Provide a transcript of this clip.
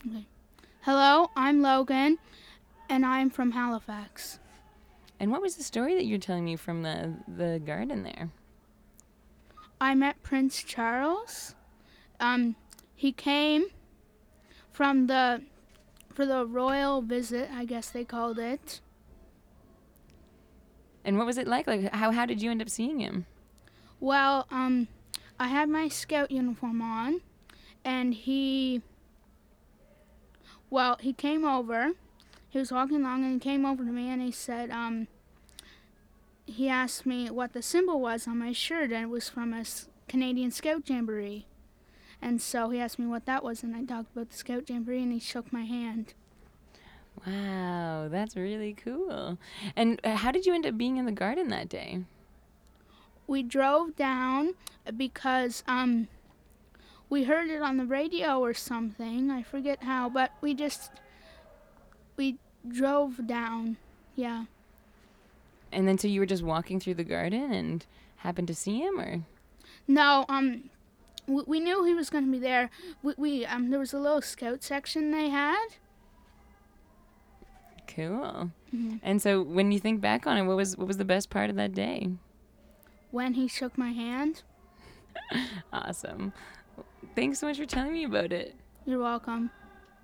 Okay. Hello, I'm Logan, and I'm from Halifax. And what was the story that you're telling me from the garden there? I met Prince Charles. He came from for the royal visit, I guess they called it. And what was it like? Like, how did you end up seeing him? Well, I had my scout uniform on, and he came over. He was walking along, and he came over to me, and he said, he asked me what the symbol was on my shirt, and it was from a Canadian Scout Jamboree. And so he asked me what that was, and I talked about the Scout Jamboree, and he shook my hand. Wow, that's really cool. And how did you end up being in the garden that day? We drove down because we heard it on the radio or something. I forget how, but we drove down. Yeah. And then so you were just walking through the garden and happened to see him, or? No, we knew he was going to be there. We there was a little scout section they had. Cool. Mm-hmm. And so when you think back on it, what was the best part of that day? When he shook my hand. Awesome. Thanks so much for telling me about it. You're welcome.